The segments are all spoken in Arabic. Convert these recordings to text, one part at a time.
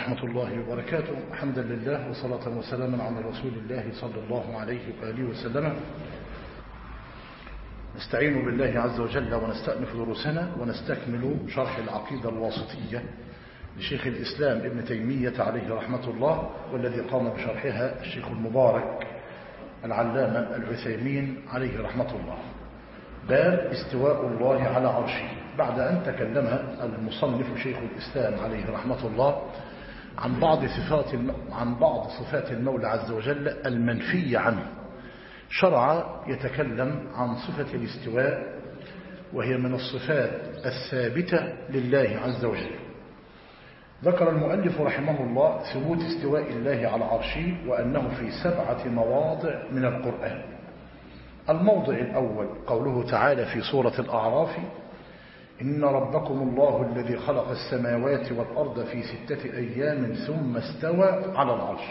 ورحمة الله وبركاته. حمدا لله وصلاة وسلاما على رسول الله صلى الله عليه وآله وسلم. نستعين بالله عز وجل ونستأنف دروسنا ونستكمل شرح العقيدة الواسطية لشيخ الإسلام ابن تيمية عليه رحمة الله، والذي قام بشرحها الشيخ المبارك العلامة العثيمين عليه رحمة الله. باب استواء الله على عرشه، بعد أن تكلم المصنف شيخ الإسلام عليه رحمة الله عن بعض صفات المولى عز وجل المنفية عنه، شرع يتكلم عن صفة الاستواء، وهي من الصفات الثابتة لله عز وجل. ذكر المؤلف رحمه الله ثبوت استواء الله على عرشه، وأنه في 7 مواضع من القرآن. الموضع الأول قوله تعالى في سورة الأعراف: إن ربكم الله الذي خلق السماوات والأرض في 6 أيام ثم استوى على العرش.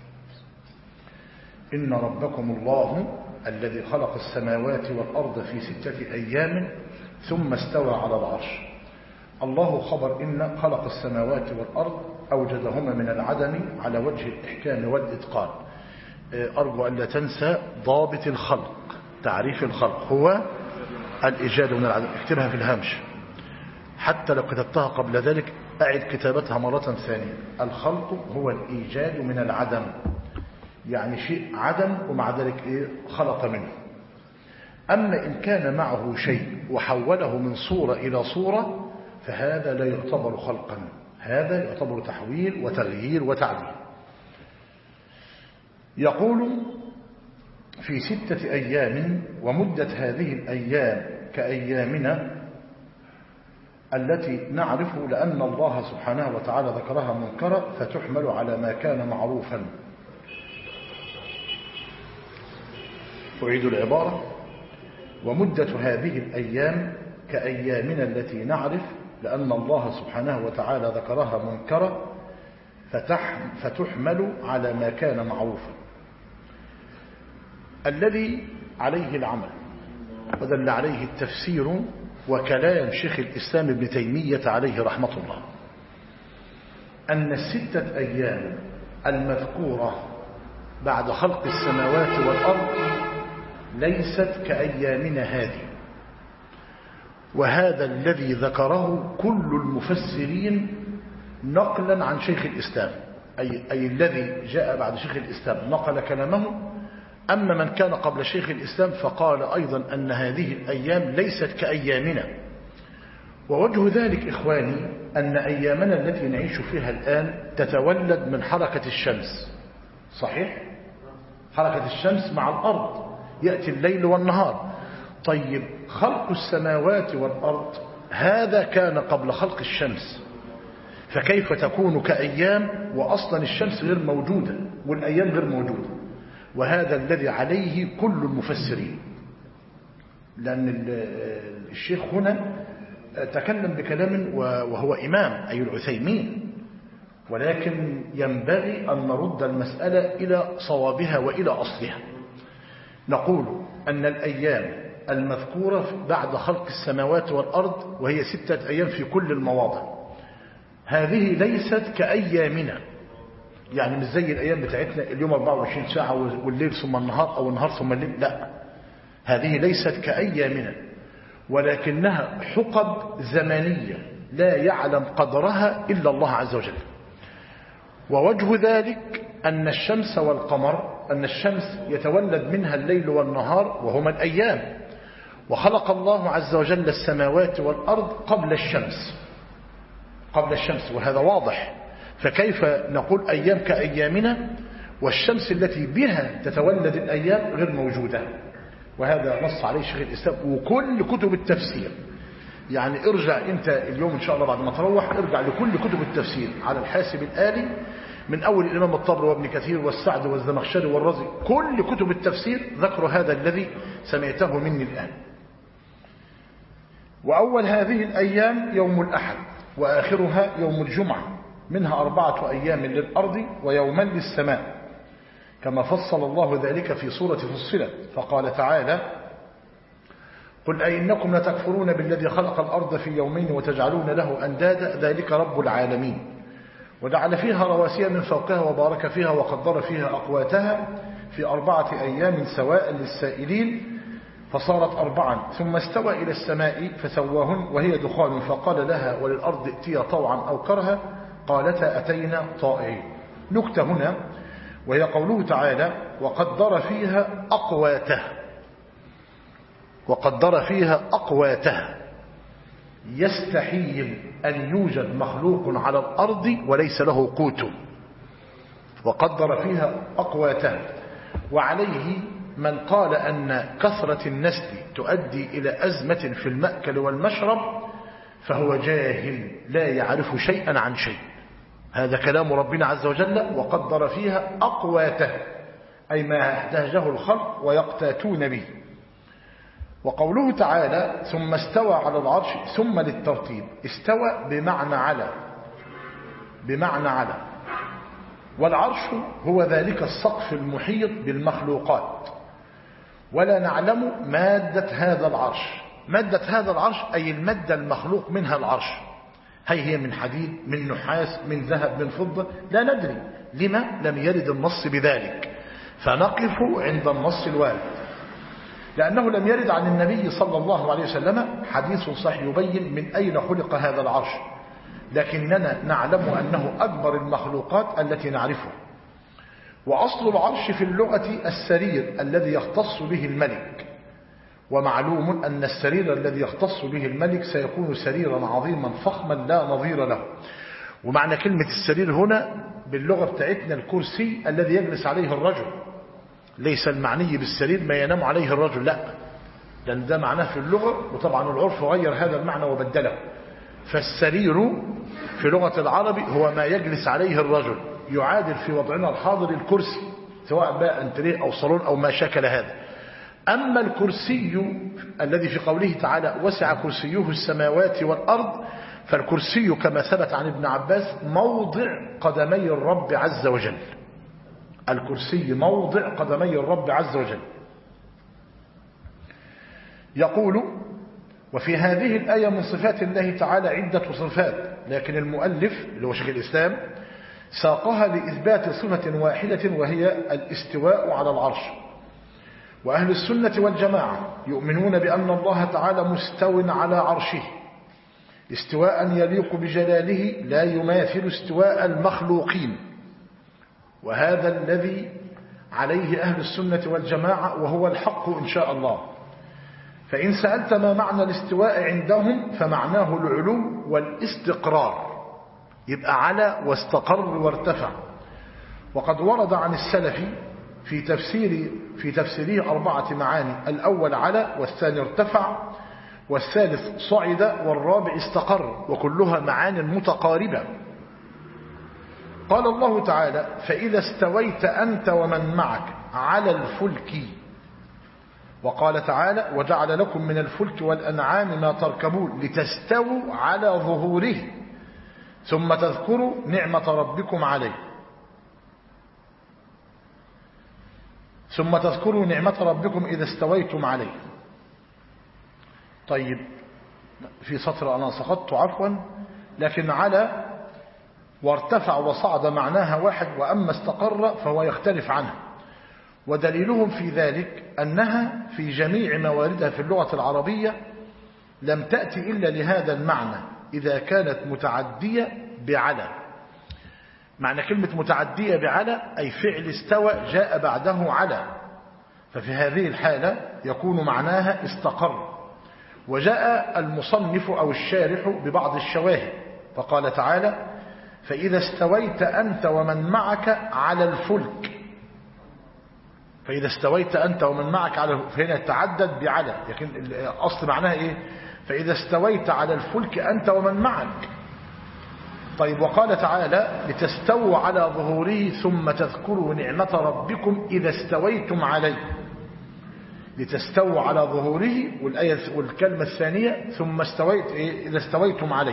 إن ربكم الله الذي خلق السماوات والأرض في 6 أيام ثم استوى على العرش. الله خبر إن خلق السماوات والأرض، أوجدهما من العدم على وجه الإحكام والإتقان. أرجو أن لا تنسى ضابط الخلق، تعريف الخلق هو الإيجاد من العدم. اكتبها في الهامش، حتى لو كتبتها قبل ذلك أعد كتابتها مرة ثانية. الخلق هو الإيجاد من العدم، يعني شيء عدم ومع ذلك خلق منه. أما إن كان معه شيء وحوله من صورة إلى صورة فهذا لا يعتبر خلقا، هذا يعتبر تحويل وتغيير وتعديل. يقول في 6 أيام، ومدة هذه الأيام كأيامنا التي نعرف، لأن الله سبحانه وتعالى ذكرها منكرة فتحمل على ما كان معروفا. أعيد العبارة: ومدة هذه الأيام كأيامنا التي نعرف، لأن الله سبحانه وتعالى ذكرها منكرة فتحمل على ما كان معروفا، الذي عليه العمل ودل عليه التفسير وكلام شيخ الإسلام ابن تيمية عليه رحمة الله، أن 6 أيام المذكورة بعد خلق السماوات والأرض ليست كأيامنا هذه. وهذا الذي ذكره كل المفسرين نقلا عن شيخ الإسلام، أي الذي جاء بعد شيخ الإسلام نقل كلامه. أما من كان قبل شيخ الإسلام فقال أيضا أن هذه الأيام ليست كأيامنا. ووجه ذلك إخواني أن أيامنا التي نعيش فيها الآن تتولد من حركة الشمس، صحيح؟ حركة الشمس مع الأرض، يأتي الليل والنهار. طيب خلق السماوات والأرض هذا كان قبل خلق الشمس، فكيف تكون كأيام وأصلا الشمس غير موجودة والأيام غير موجودة؟ وهذا الذي عليه كل المفسرين، لأن الشيخ هنا تكلم بكلام وهو إمام، أي العثيمين، ولكن ينبغي أن نرد المسألة إلى صوابها وإلى أصلها. نقول أن الأيام المذكورة بعد خلق السماوات والأرض، وهي 6 أيام في كل المواضع، هذه ليست كأيامنا، يعني مش زي الأيام بتاعتنا اليوم 24 ساعة والليل ثم النهار أو النهار ثم الليل، لا، هذه ليست كأيامنا، ولكنها حقب زمنية لا يعلم قدرها إلا الله عز وجل. ووجه ذلك أن الشمس والقمر، أن الشمس يتولد منها الليل والنهار وهما الأيام، وخلق الله عز وجل السماوات والأرض قبل الشمس، وهذا واضح. فكيف نقول أيام كأيامنا والشمس التي بها تتولد الأيام غير موجودة؟ وهذا نص عليه شيخ الإسلام وكل كتب التفسير. يعني ارجع أنت اليوم إن شاء الله بعد ما تروح، ارجع لكل كتب التفسير على الحاسب الآلي، من أول الإمام الطبري وابن كثير والسعد والزمخشري والرازي، كل كتب التفسير ذكروا هذا الذي سمعته مني الآن. وأول هذه الأيام يوم الأحد، وآخرها يوم الجمعة، منها 4 أيام للأرض ويومان للسماء، كما فصل الله ذلك في سورة فصلت، فقال تعالى: قل أئنكم لتكفرون بالذي خلق الأرض في يومين وتجعلون له أندادا ذلك رب العالمين. وجعل فيها رواسي من فوقها وبارك فيها وقدر فيها أقواتها في 4 أيام سواء للسائلين فصارت 4 ثم استوى إلى السماء فسواهن وهي دخان فقال لها وللأرض ائتيا طوعا أو كرها قالتا أتينا طائعين. نكتة هنا وهي قوله تعالى وقدر فيها أقواتها. وقدر فيها أقواتها يستحيل أن يوجد مخلوق على الأرض وليس له قوت. وقدر فيها أقواتها. وعليه من قال أن كثرة النسل تؤدي إلى أزمة في المأكل والمشرب فهو جاهل لا يعرف شيئا عن شيء. هذا كلام ربنا عز وجل وقدر فيها أقواتها أي ما احتاجه الخلق ويقتاتون به. وقوله تعالى ثم استوى على العرش ثم للترتيب استوى بمعنى على والعرش هو ذلك السقف المحيط بالمخلوقات ولا نعلم مادة هذا العرش. مادة هذا العرش أي المادة المخلوق منها العرش هل هي من حديد من نحاس من ذهب من فضة لا ندري. لما لم يرد النص بذلك فنقف عند النص الوارد لأنه لم يرد عن النبي صلى الله عليه وسلم حديث صحيح يبين من أين خلق هذا العرش لكننا نعلم أنه أكبر المخلوقات التي نعرفها. وأصل العرش في اللغة السرير الذي يختص به الملك ومعلوم أن السرير الذي يختص به الملك سيكون سريرا عظيما فخما لا نظير له. ومعنى كلمة السرير هنا باللغة بتاعتنا الكرسي الذي يجلس عليه الرجل ليس المعني بالسرير ما ينام عليه الرجل لا لأن ده معناه في اللغة وطبعا العرف غير هذا المعنى وبدله. فالسرير في لغة العرب هو ما يجلس عليه الرجل يعادل في وضعنا الحاضر الكرسي سواء بقى انتريه أو صالون أو ما شكل هذا. أما الكرسي الذي في قوله تعالى وسع كرسيه السماوات والأرض فالكرسي كما ثبت عن ابن عباس موضع قدمي الرب عز وجل. الكرسي موضع قدمي الرب عز وجل. يقول وفي هذه الآية من صفات الله تعالى عدة صفات لكن المؤلف اللي هو شيخ الإسلام ساقها لإثبات صفة واحدة وهي الاستواء على العرش. وأهل السنة والجماعة يؤمنون بأن الله تعالى مستو على عرشه استواء يليق بجلاله لا يماثل استواء المخلوقين وهذا الذي عليه أهل السنة والجماعة وهو الحق إن شاء الله. فإن سألت ما معنى الاستواء عندهم فمعناه العلو والاستقرار يبقى على واستقر وارتفع. وقد ورد عن السلف في تفسيره 4 معاني الأول على والثاني ارتفع والثالث صعد والرابع استقر وكلها معان متقاربة. قال الله تعالى فإذا استويت أنت ومن معك على الفلك. وقال تعالى وجعل لكم من الفلك والأنعام ما تركبون لتستووا على ظهوره ثم تذكروا نعمة ربكم عليه ثم تذكروا نعمة ربكم إذا استويتم عليه. طيب في سطر أنا سقطت عفوا لكن على وارتفع وصعد معناها واحد وأما استقر فهو يختلف عنه. ودليلهم في ذلك أنها في جميع مواردها في اللغة العربية لم تأتي إلا لهذا المعنى إذا كانت متعدية بعلى. معنى كلمة متعدية بعلى أي فعل استوى جاء بعده على ففي هذه الحالة يكون معناها استقر. وجاء المصنف أو الشارح ببعض الشواهد فقال تعالى فإذا استويت أنت ومن معك على الفلك. فإذا استويت أنت ومن معك على فهنا تعدد بعلى لكن الأصل معناها إيه فإذا استويت على الفلك أنت ومن معك. طيب وقال تعالى لتستووا على ظهوره ثم تذكروا نعمة ربكم إذا استويتم عليه. لتستووا على ظهوره والكلمة الثانية ثم إذا استويتم عليه.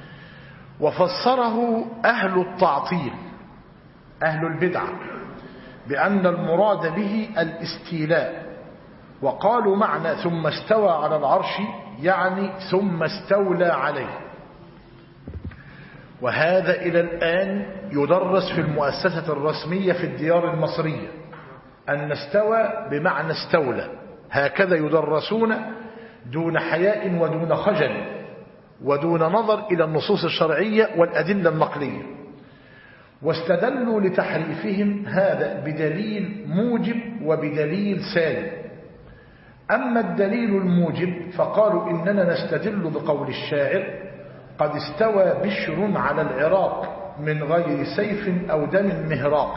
وفسره أهل التعطيل أهل البدع بأن المراد به الاستيلاء وقالوا معنى ثم استوى على العرش يعني ثم استولى عليه. وهذا إلى الآن يدرس في المؤسسة الرسمية في الديار المصرية، أن استوى بمعنى استولى، هكذا يدرسون دون حياء ودون خجل ودون نظر إلى النصوص الشرعية والأدلة النقلية. واستدلوا لتحريفهم هذا بدليل موجب وبدليل سالب. أما الدليل الموجب فقالوا إننا نستدل بقول الشاعر: قد استوى بشر على العراق من غير سيف أو دم مهراق.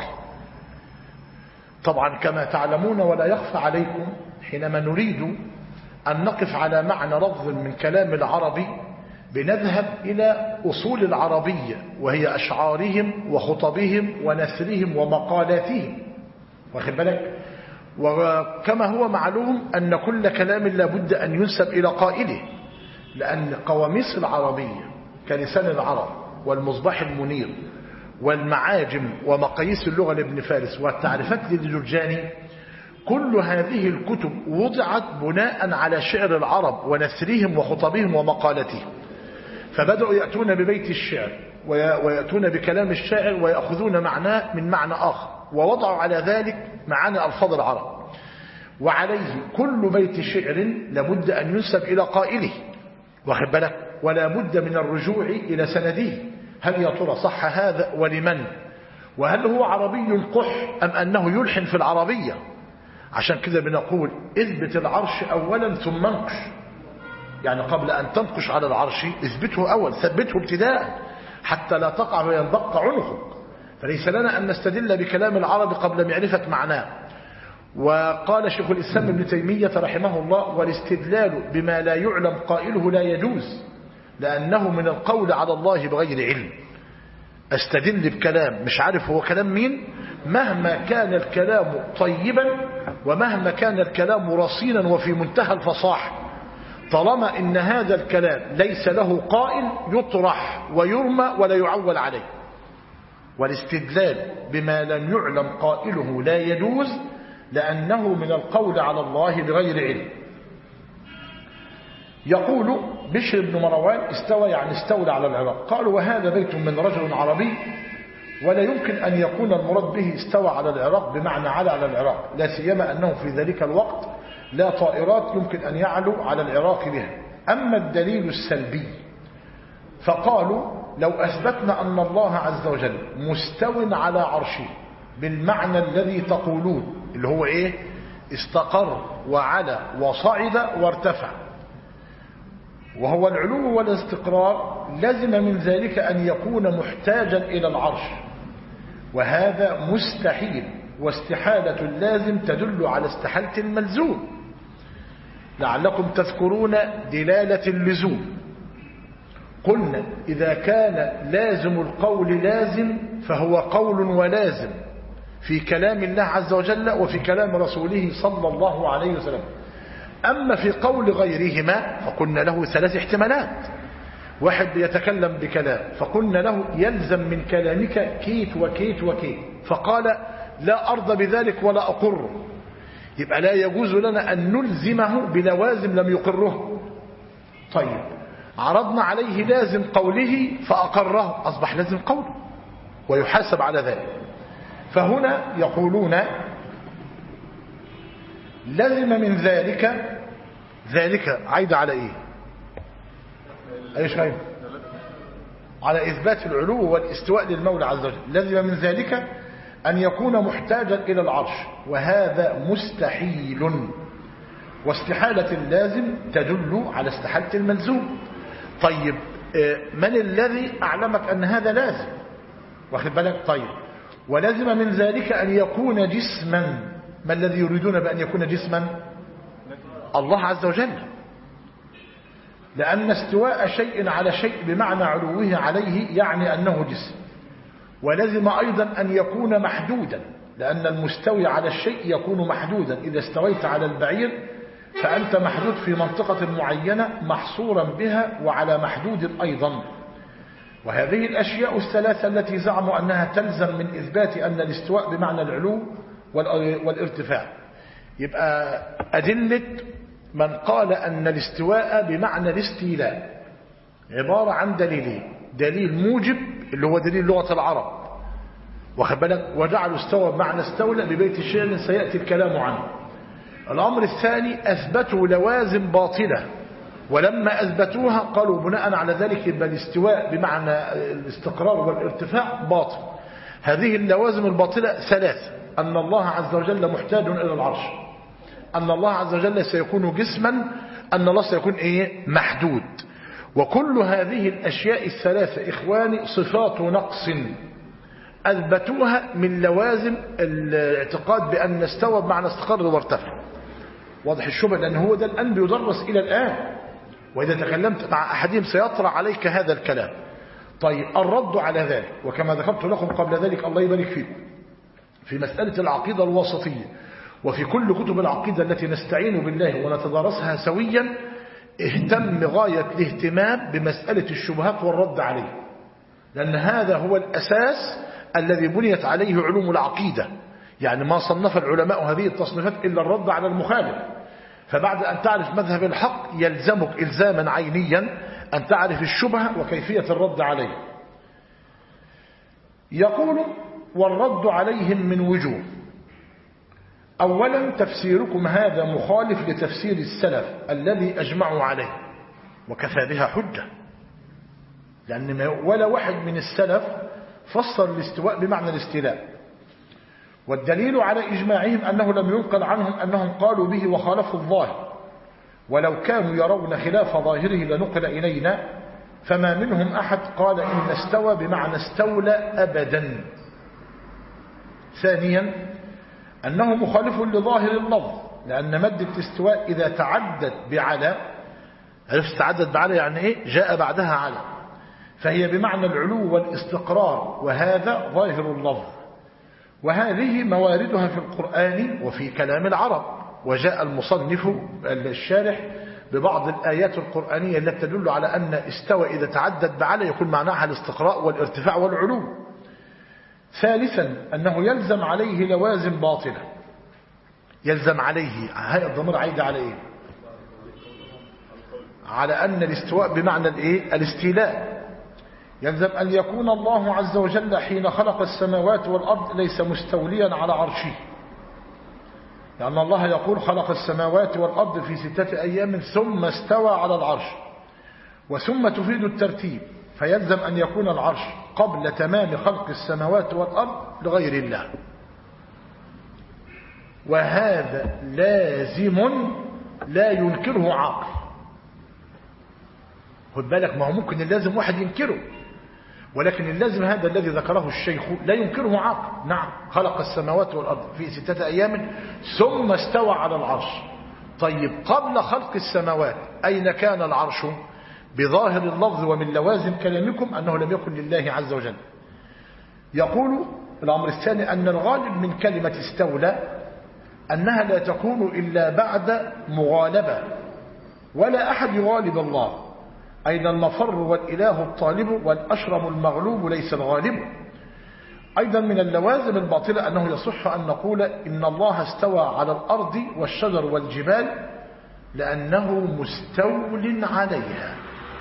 طبعا كما تعلمون ولا يخفى عليكم، حينما نريد أن نقف على معنى لفظ من كلام العربي بنذهب إلى أصول العربية، وهي أشعارهم وخطبهم ونثرهم ومقالاتهم، واخد بالك؟ وكما هو معلوم أن كل كلام لابد أن ينسب إلى قائله، لأن قواميس العربية كلسان العرب والمصباح المنير والمعاجم ومقاييس اللغة لابن فارس والتعريفات للجرجاني، كل هذه الكتب وضعت بناء على شعر العرب ونثرهم وخطبهم ومقالاتهم. فبدأوا يأتون ببيت الشعر ويأتون بكلام الشاعر ويأخذون معناه من معنى آخر، ووضعوا على ذلك معاني ألفاظ العرب. وعليه كل بيت شعر لابد أن ينسب إلى قائله، واخد بالك؟ ولا بد من الرجوع إلى سنده، هل يا ترى صح هذا ولمن؟ وهل هو عربي قح أم أنه يلحن في العربية؟ عشان كده بنقول اثبت العرش أولا ثم انقش، يعني قبل أن تنقش على العرش اثبته أول، ثبته ابتداء حتى لا تقع وينبق عنقك. فليس لنا أن نستدل بكلام العرب قبل معرفة معناه. وقال شيخ الإسلام ابن تيمية رحمه الله: والاستدلال بما لا يعلم قائله لا يجوز، لأنه من القول على الله بغير علم. استدل بكلام مش عارف هو كلام مين، مهما كان الكلام طيبا ومهما كان الكلام رصينا وفي منتهى الفصاحة، طالما إن هذا الكلام ليس له قائل يطرح ويرمى ولا يعول عليه. والاستدلال بما لم يعلم قائله لا يجوز، لأنه من القول على الله بغير علم. يقول بشر بن مروان: استوى يعني استولى على العراق. قالوا: وهذا بيت من رجل عربي، ولا يمكن أن يكون المراد به استوى على العراق بمعنى على العراق، لا سيما أنه في ذلك الوقت لا طائرات يمكن أن يعلو على العراق بها. أما الدليل السلبي فقالوا: لو أثبتنا أن الله عز وجل مستو على عرشه بالمعنى الذي تقولون، اللي هو إيه؟ استقر وعلى وصعد وارتفع، وهو العلو والاستقرار، لازم من ذلك أن يكون محتاجا إلى العرش، وهذا مستحيل. واستحالة اللازم تدل على استحالة الملزوم. لعلكم تذكرون دلالة اللزوم، قلنا إذا كان لازم القول لازم فهو قول ولازم في كلام الله عز وجل وفي كلام رسوله صلى الله عليه وسلم. أما في قول غيرهما فقلنا له ثلاث احتمالات: واحد بيتكلم بكلام فقلنا له يلزم من كلامك كيت وكيت وكيت، فقال: لا أرضى بذلك ولا أقره، يبقى لا يجوز لنا أن نلزمه بلوازم لم يقره. طيب، عرضنا عليه لازم قوله فأقره، أصبح لازم قوله ويحاسب على ذلك. فهنا يقولون لازم من ذلك عايد على ايه؟ ايش عايد؟ على اثبات العلو والاستواء للمولى عز وجل. لازم من ذلك ان يكون محتاجا الى العرش، وهذا مستحيل. واستحالة اللازم تدل على استحالة الملزوم. طيب، من الذي اعلمك ان هذا لازم؟ واخد بالك؟ طيب، ولازم من ذلك ان يكون جسما. ما الذي يريدون بأن يكون جسما؟ الله عز وجل، لأن استواء شيء على شيء بمعنى علوه عليه يعني أنه جسم. ولازم أيضا أن يكون محدودا، لأن المستوي على الشيء يكون محدودا. إذا استويت على البعير فأنت محدود في منطقة معينة محصورا بها وعلى محدود أيضا. وهذه الأشياء الثلاثة التي زعموا أنها تلزم من إثبات أن الاستواء بمعنى العلو والارتفاع. يبقى أدلة من قال أن الاستواء بمعنى الاستيلاء عبارة عن دليلين: دليل موجب اللي هو دليل لغة العرب، واخد بالك، وجعلوا استوى بمعنى استولى لبيت الشعر سيأتي الكلام عنه. الأمر الثاني أثبتوا لوازم باطلة، ولما أثبتوها قالوا بناء على ذلك يبقى الاستواء بمعنى الاستقرار والارتفاع باطل. هذه اللوازم الباطلة ثلاث: أن الله عز وجل محتاج إلى العرش، أن الله عز وجل سيكون جسما، أن الله سيكون محدود. وكل هذه الأشياء الثلاثة إخواني صفات نقص أثبتوها من لوازم الاعتقاد بأن استوى بمعنى استقر وارتفع. واضح الشبه، لأن هو ده الآن بيدرس إلى الآن، وإذا تكلمت مع أحدهم سيطرح عليك هذا الكلام. طيب الرد على ذلك، وكما ذكرت لكم قبل ذلك الله يبارك فيكم، في مسألة العقيدة الوسطية وفي كل كتب العقيدة التي نستعين بالله ونتدارسها سويا، اهتم غاية الاهتمام بمسألة الشبهات والرد عليه، لأن هذا هو الأساس الذي بنيت عليه علوم العقيدة. يعني ما صنف العلماء هذه التصنيفات إلا الرد على المخالف. فبعد أن تعرف مذهب الحق يلزمك إلزاما عينيا أن تعرف الشبهة وكيفية الرد عليه. يقول: والرد عليهم من وجوه. أولا تفسيركم هذا مخالف لتفسير السلف الذي أجمعوا عليه، وكفى بها حجة، لأن ولا واحد من السلف فسر الاستواء بمعنى الاستيلاء. والدليل على إجماعهم أنه لم ينقل عنهم أنهم قالوا به وخالفوا الظاهر، ولو كانوا يرون خلاف ظاهره لنقل إلينا، فما منهم أحد قال إن استوى بمعنى استولى أبدا. ثانيا أنه مخالف لظاهر اللفظ، لأن مادة الاستواء إذا تعدت بعلى، عرفت تعدت بعلى يعني إيه؟ جاء بعدها على، فهي بمعنى العلو والاستقرار، وهذا ظاهر اللفظ، وهذه مواردها في القرآن وفي كلام العرب. وجاء المصنف الشارح ببعض الآيات القرآنية التي تدل على أن استوى إذا تعدت بعلى يكون معناها الاستقراء والارتفاع والعلو. ثالثا أنه يلزم عليه لوازم باطلة. يلزم عليه، هاي الضمير عايدة على إيه؟ على أن الاستواء بمعنى الاستيلاء. يلزم أن يكون الله عز وجل حين خلق السماوات والأرض ليس مستوليا على عرشه، لأن الله يقول خلق السماوات والأرض في 6 أيام ثم استوى على العرش، وثم تفيد الترتيب، فيلزم أن يكون العرش قبل تمام خلق السماوات والأرض لغير الله، وهذا لازم لا ينكره عاقل. خد بالك، ما هو ممكن اللازم واحد ينكره، ولكن اللازم هذا الذي ذكره الشيخ لا ينكره عاقل. نعم، خلق السماوات والأرض في 6 أيام ثم استوى على العرش. طيب قبل خلق السماوات أين كان العرش؟ بظاهر اللفظ ومن لوازم كلامكم أنه لم يكن لله عز وجل. يقول الأمر الثاني أن الغالب من كلمة استولى أنها لا تكون إلا بعد مغالبة، ولا أحد يغالب الله، أين المفر والإله الطالب والأشرم المغلوب ليس الغالب. أيضا من اللوازم الباطلة أنه يصح أن نقول إن الله استوى على الأرض والشجر والجبال لأنه مستول عليها،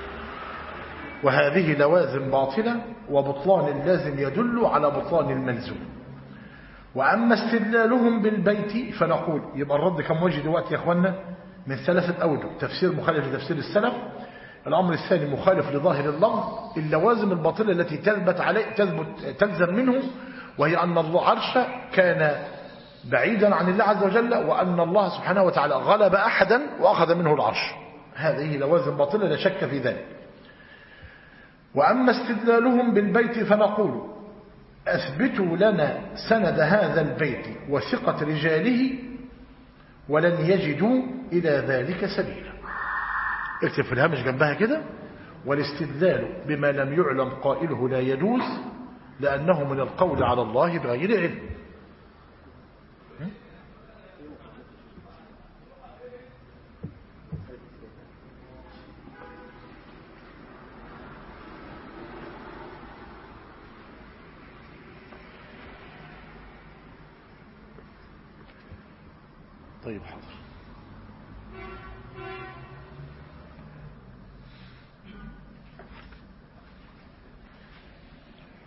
وهذه لوازم باطلة، وبطلان اللازم يدل على بطلان الملزوم. وأما استدلالهم بالبيت فنقول يبقى الرد كم وجه دلوقتي يا أخوانا؟ من 3 أوجه: تفسير مخالف لتفسير السلف، الأمر الثاني مخالف لظاهر اللفظ، اللوازم الباطلة التي تلزم منه، وهي أن الله عرش كان بعيدا عن الله عز وجل، وأن الله سبحانه وتعالى غلب أحدا وأخذ منه العرش. هذه لوازم باطلة لا شك في ذلك. وأما استدلالهم بالبيت فنقول أثبتوا لنا سند هذا البيت وثقة رجاله ولن يجدوا إلى ذلك سبيلا. اكتب في الهامش جنبها كده: والاستدلال بما لم يعلم قائله لا يجوز لأنه من القول على الله بغير علم. طيب حاضر.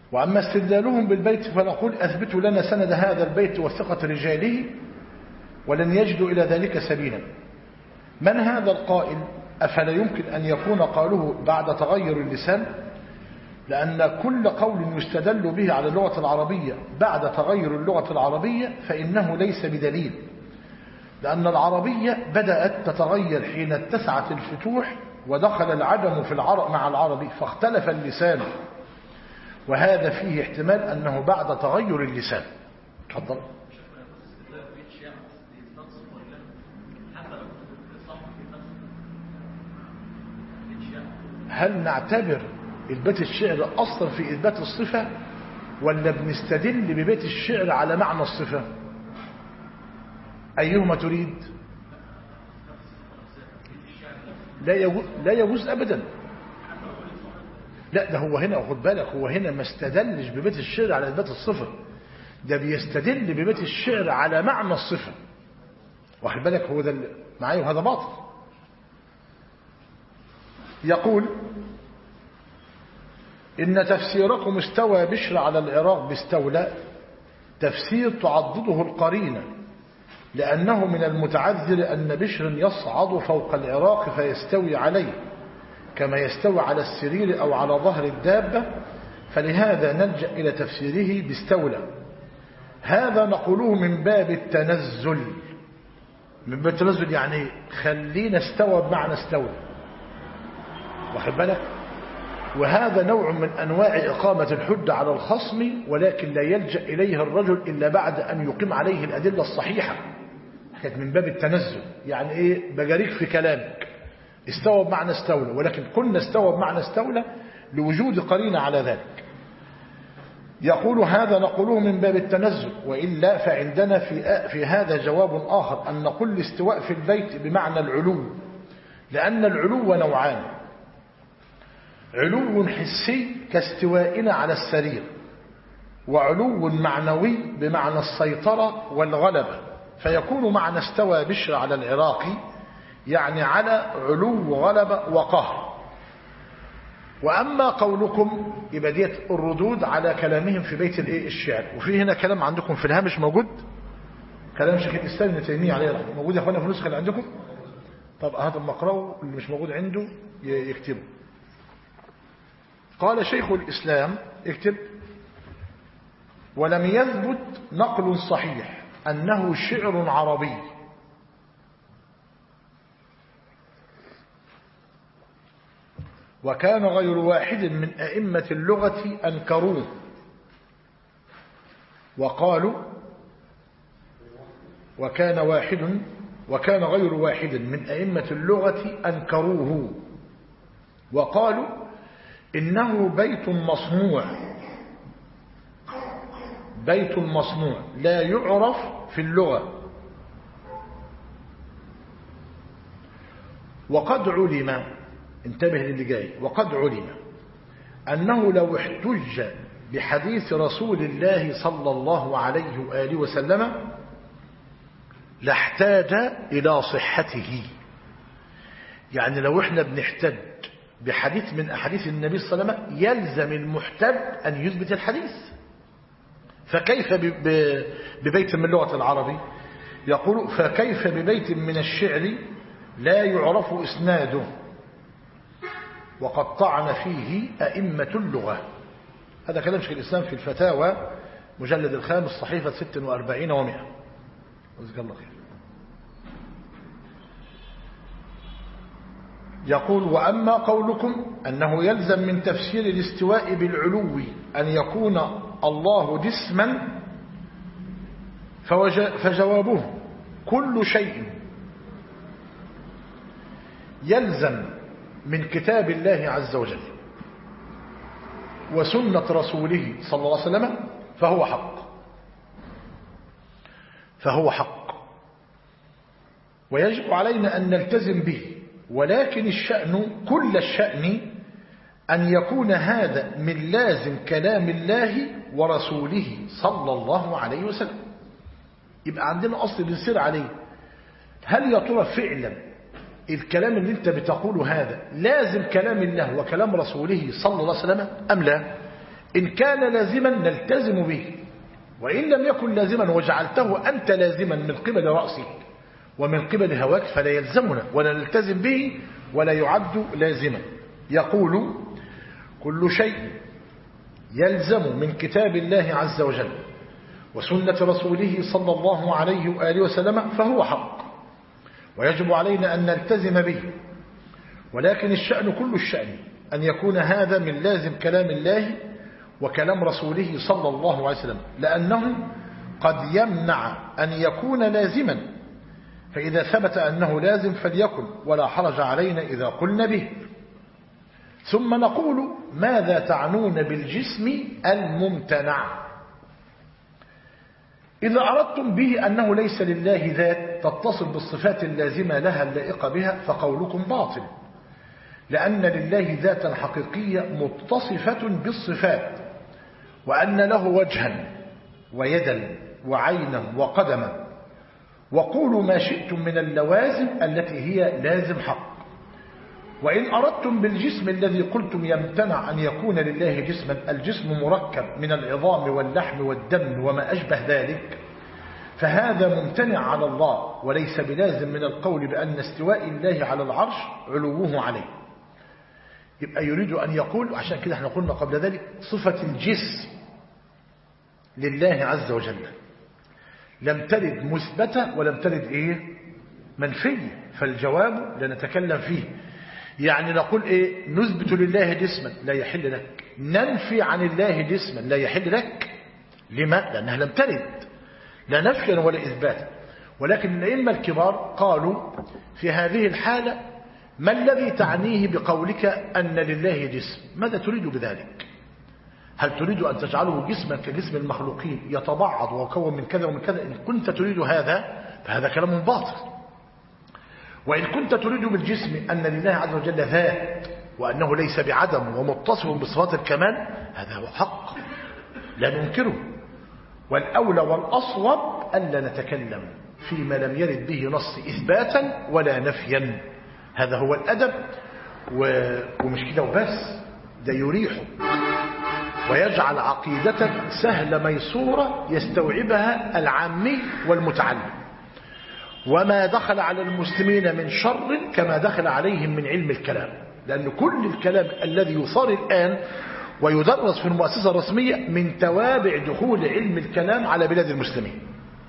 وأما استدلالهم بالبيت فنقول أثبتوا لنا سند هذا البيت وثقة رجاله ولن يجدوا إلى ذلك سبيلا. من هذا القائل؟ أفلا يمكن أن يكون قاله بعد تغير اللسان؟ لأن كل قول يستدل به على اللغة العربية بعد تغير اللغة العربية فإنه ليس بدليل، لأن العربية بدأت تتغير حين اتسعت الفتوح ودخل العجم في مع العربي فاختلف اللسان، وهذا فيه احتمال أنه بعد تغير اللسان. تفضل. هل نعتبر إثبات الشعر أصلا في إثبات الصفة ولا بنستدل ببيت الشعر على معنى الصفة؟ أيهما تريد؟ لا يجوز أبدا. لا، ده هو هنا خد بالك، هو هنا ما استدلش ببيت الشعر على إثبات الصفة، ده بيستدل ببيت الشعر على معنى الصفة. واخد بالك؟ هو ده معايا، وهذا باطل. يقول إن تفسيركم استوى بشر على العراق باستولى تفسير تعضده القرينة، لأنه من المتعذر أن بشر يصعد فوق العراق فيستوي عليه كما يستوي على السرير أو على ظهر الدابة، فلهذا نلجأ إلى تفسيره باستولى. هذا نقوله من باب التنزل. من باب التنزل يعني خلينا استوى بمعنى استولى. واخد بالك؟ وهذا نوع من أنواع إقامة الحجة على الخصم، ولكن لا يلجأ إليه الرجل إلا بعد أن يقيم عليه الأدلة الصحيحة. كانت من باب التنزل، يعني إيه؟ بجاريك في كلامك استوى بمعنى استولى، ولكن قلنا استوى بمعنى استولى لوجود قرينة على ذلك. يقول هذا نقوله من باب التنزل، وإلا فعندنا في هذا جواب آخر، أن نقول الاستواء في البيت بمعنى العلو، لأن العلو نوعان: علو حسي كاستوائنا على السرير، وعلو معنوي بمعنى السيطرة والغلبة. فيكون معنى استوى بشر على العراق يعني على علو غلبة وقهر. وأما قولكم يبقى ديت الردود على كلامهم في بيت الشعر. وفي هنا كلام عندكم في الهامش موجود، كلام شيخ الإسلام ابن تيمية عليه رحمه، موجود يا أخوانا في النسخة اللي عندكم؟ طب هذا المقرأ اللي مش موجود عنده يكتبه. قال شيخ الإسلام، اكتب: ولم يثبت نقل صحيح أنه شعر عربي، وكان غير واحد من أئمة اللغة أنكروه وقالوا وكان غير واحد من أئمة اللغة أنكروه وقالوا إنه بيت مصنوع لا يعرف في اللغة. وقد علم، انتبه للي جاي، وقد علم أنه لو احتج بحديث رسول الله صلى الله عليه وآله وسلم لاحتاج إلى صحته. يعني لو احنا بنحتج بحديث من أحاديث النبي صلى الله عليه وسلم يلزم المحتج أن يثبت الحديث، فكيف ببيت من لغة العربي؟ يقول: فكيف ببيت من الشعر لا يعرف إسناده وقد طعن فيه أئمة اللغة. هذا كلام شيخ الإسلام في الفتاوى مجلد 5 صحيفة 46 و100. جزاك الله خير. يقول: وأما قولكم أنه يلزم من تفسير الاستواء بالعلو أن يكون الله جسما، فجوابه: كل شيء يلزم من كتاب الله عز وجل وسنة رسوله صلى الله عليه وسلم فهو حق ويجب علينا أن نلتزم به، ولكن كل الشأن أن يكون هذا من لازم كلام الله ورسوله صلى الله عليه وسلم. يبقى عندنا أصل بنسير عليه: هل يا ترى فعلا الكلام اللي انت بتقوله هذا لازم كلام الله وكلام رسوله صلى الله عليه وسلم أم لا؟ إن كان لازما نلتزم به، وإن لم يكن لازما وجعلته أنت لازما من قبل رأسك ومن قبل هواك فلا يلزمنا ولا نلتزم به ولا يعد لازما. يقول كل شيء يلزم من كتاب الله عز وجل وسنة رسوله صلى الله عليه وآله وسلم فهو حق ويجب علينا أن نلتزم به، ولكن الشأن كل الشأن أن يكون هذا من لازم كلام الله وكلام رسوله صلى الله عليه وسلم، لأنه قد يمنع أن يكون لازما، فإذا ثبت أنه لازم فليكن ولا حرج علينا إذا قلنا به. ثم نقول ماذا تعنون بالجسم الممتنع؟ إذا أردتم به أنه ليس لله ذات تتصل بالصفات اللازمة لها اللائقة بها فقولكم باطل، لأن لله ذاتا حقيقية متصفة بالصفات، وأن له وجها ويدا وعينا وقدما، وقولوا ما شئتم من اللوازم التي هي لازم حق. وإن أردتم بالجسم الذي قلتم يمتنع أن يكون لله جسما، الجسم مركب من العظام واللحم والدم وما أشبه ذلك، فهذا ممتنع على الله وليس بلازم من القول بأن استواء الله على العرش علوه عليه. يبقى يريد أن يقول، عشان كده احنا قلنا قبل ذلك صفة الجسم لله عز وجل لم ترد مثبتة ولم ترد منفية، فالجواب لنتكلم فيه. يعني نقول نثبت لله جسما لا يحل لك، ننفي عن الله جسما لا يحل لك. لما؟ لأنها لم ترد لا نفيا ولا إثباتا. ولكن الأئمة الكبار قالوا في هذه الحالة ما الذي تعنيه بقولك أن لله جسم؟ ماذا تريد بذلك؟ هل تريد أن تجعله جسما كجسم المخلوقين يتبعض ويكون من كذا ومن كذا؟ إن كنت تريد هذا فهذا كلام باطل. وإن كنت تريد بالجسم أن لله عز وجل ذات وأنه ليس بعدم ومتصف بصفات الكمال، هذا هو حق لا ننكره. والأولى والأصوب ألا نتكلم فيما لم يرد به نص إثباتا ولا نفيا، هذا هو الأدب. ومش كده وبس، ده يريحه ويجعل عقيدتك سهلة ميسورة يستوعبها العامي والمتعلم، وما دخل على المسلمين من شر كما دخل عليهم من علم الكلام، لأن كل الكلام الذي يصار الآن ويدرس في المؤسسة الرسمية من توابع دخول علم الكلام على بلاد المسلمين.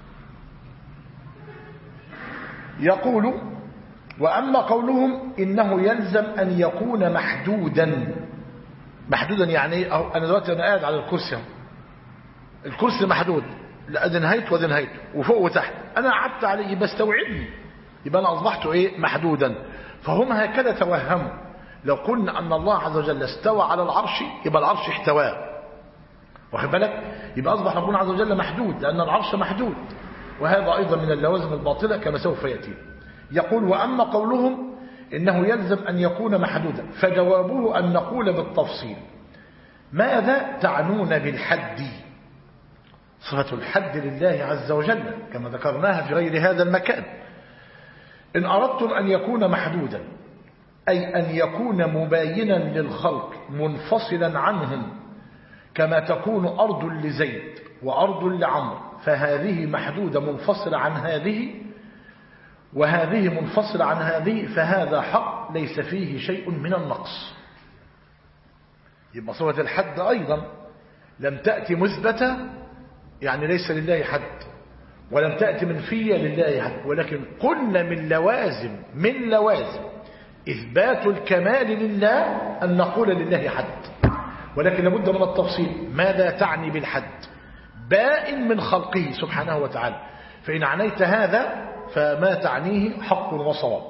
يقول وأما قولهم إنه يلزم أن يكون محدودا. محدودا يعني أنا دلوقتي أنا قاعد على الكرسي، الكرسي محدود، لا أدي نهايته وأدي نهايته وفوق وتحت، أنا قعدت عليه بستوعبني، يبقى أنا أصبحت محدودا. فهم هكذا توهموا، لو قلنا أن الله عز وجل استوى على العرش يبقى العرش احتواه، واخد بالك؟ يبقى أصبح ربنا عز وجل محدود لأن العرش محدود، وهذا أيضا من اللوازم الباطلة كما سوف يأتي. يقول وأما قولهم إنه يلزم أن يكون محدودا، فجوابه أن نقول بالتفصيل ماذا تعنون بالحد؟ صفة الحد لله عز وجل كما ذكرناها في غير هذا المكان. إن أردتم أن يكون محدودا أي أن يكون مباينا للخلق منفصلا عنهم، كما تكون أرض لزيد وأرض لعمر، فهذه محدودة منفصلة عن هذه وهذه منفصلة عن هذه، فهذا حق ليس فيه شيء من النقص. يبقى صفة الحد أيضا لم تأتي مثبتة، يعني ليس لله حد، ولم تأتي منفية لله حد، ولكن قلنا من لوازم إثبات الكمال لله أن نقول لله حد، ولكن لابد من التفصيل. ماذا تعني بالحد؟ بائن من خلقه سبحانه وتعالى، فإن عنيت هذا فما تعنيه حق وصواب.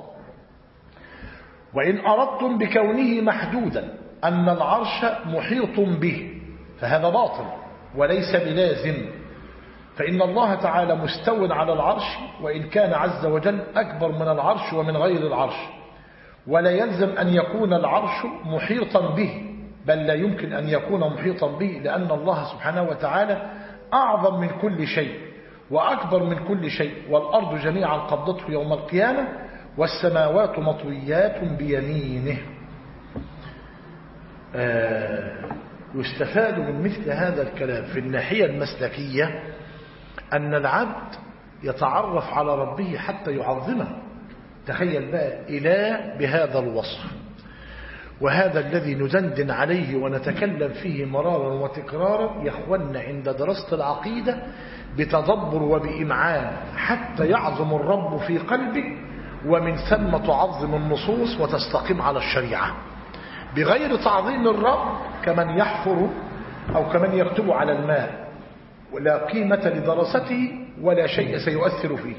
وإن أردتم بكونه محدودا أن العرش محيط به، فهذا باطل وليس بلازم، فإن الله تعالى مستو على العرش، وإن كان عز وجل أكبر من العرش ومن غير العرش، ولا يلزم أن يكون العرش محيطا به، بل لا يمكن أن يكون محيطا به، لأن الله سبحانه وتعالى أعظم من كل شيء وأكبر من كل شيء، والأرض جميعا قبضته يوم القيامة، والسماوات مطويات بيمينه. يستفاد من مثل هذا الكلام في الناحية المسلكية أن العبد يتعرف على ربه حتى يعظمه. تخيل بقى إله بهذا الوصف، وهذا الذي ندندن عليه ونتكلم فيه مرارا وتكرارا يا اخوانا عند دراسة العقيدة بتدبر وبإمعان حتى يعظم الرب في قلبك، ومن ثم تعظم النصوص وتستقيم على الشريعة. بغير تعظيم الرب كمن يحفر أو كمن يكتب على الماء، ولا قيمة لدراسته ولا شيء سيؤثر فيه.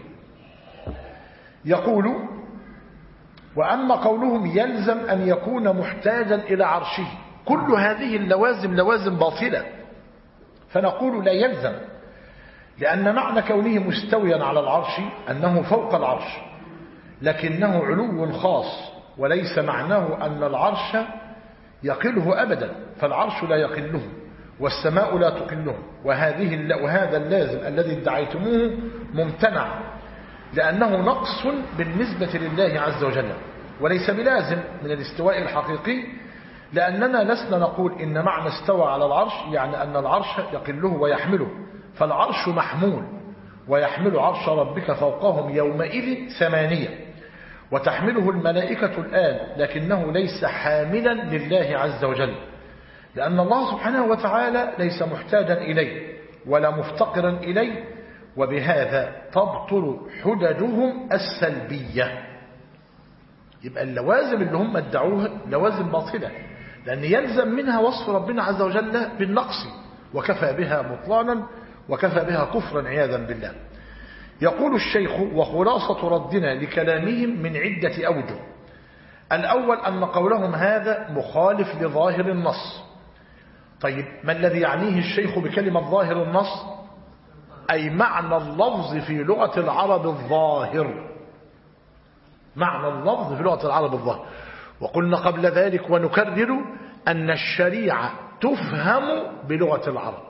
يقول: وأما قولهم يلزم أن يكون محتاجا إلى عرشه، كل هذه اللوازم لوازم باطلة، فنقول لا يلزم، لأن معنى كونه مستويا على العرش أنه فوق العرش، لكنه علو خاص، وليس معناه أن العرش يقله أبدا، فالعرش لا يقله والسماء لا تقله، وهذا اللازم الذي ادعيتموه ممتنع، لأنه نقص بالنسبة لله عز وجل، وليس بلازم من الاستواء الحقيقي، لأننا لسنا نقول إن معنى استوى على العرش يعني أن العرش يقله ويحمله، فالعرش محمول، ويحمل عرش ربك فوقهم يومئذ 8، وتحمله الملائكة الآن، لكنه ليس حاملا لله عز وجل، لأن الله سبحانه وتعالى ليس محتاجا إليه ولا مفتقرا إليه، وبهذا تبطل حججهم السلبية. يبقى اللوازم اللي هم ادعوها لوازم باطلة، لأن يلزم منها وصف ربنا عز وجل بالنقص، وكفى بها بطلانا وكفى بها كفرا عياذا بالله. يقول الشيخ: وخلاصة ردنا لكلامهم من عدة أوجه. الأول أن قولهم هذا مخالف لظاهر النص. طيب ما الذي يعنيه الشيخ بكلمة ظاهر النص؟ أي معنى اللفظ في لغة العرب الظاهر، معنى اللفظ في لغة العرب الظاهر. وقلنا قبل ذلك ونكرر أن الشريعة تفهم بلغة العرب،